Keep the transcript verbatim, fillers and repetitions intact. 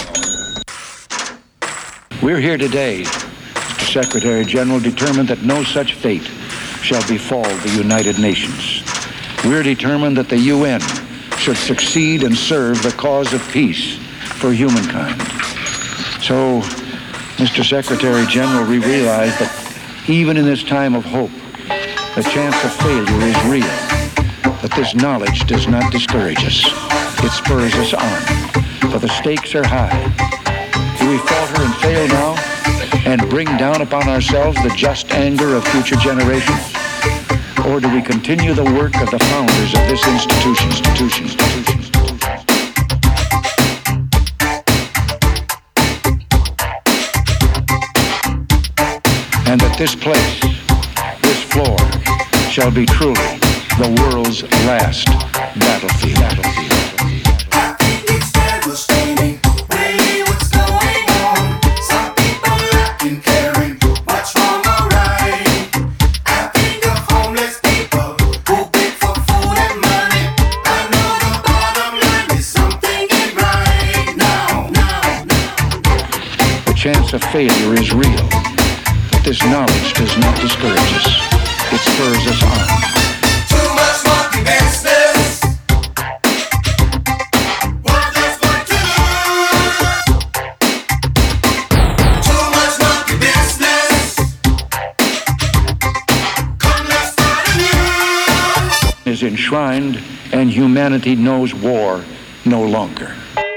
We're here today, Mister Secretary General, determined that no such fate shall befall the United Nations. We're determined that the U N should succeed and serve the cause of peace for humankind. So, Mister Secretary General, we realize that even in this time of hope, the chance of failure is real. But this knowledge does not discourage us. It spurs us on, for the stakes are high. Do we falter and fail now and bring down upon ourselves the just anger of future generations? Or do we continue the work of the founders of this institution, institution, institution, institution? And that this place, this floor, shall be truly the world's last battlefield. battlefield. I think it's devastating, really what's going on. Some people lacking caring, what's wrong or right. I think of homeless people who beg for food and money. I know the bottom line is something ain't right now, now, now. The chance of failure is real. This knowledge does not discourage us. It spurs us on. Too much monkey business. What else but to do? Too much monkey business. Come, let's start anew. Is enshrined, and humanity knows war no longer.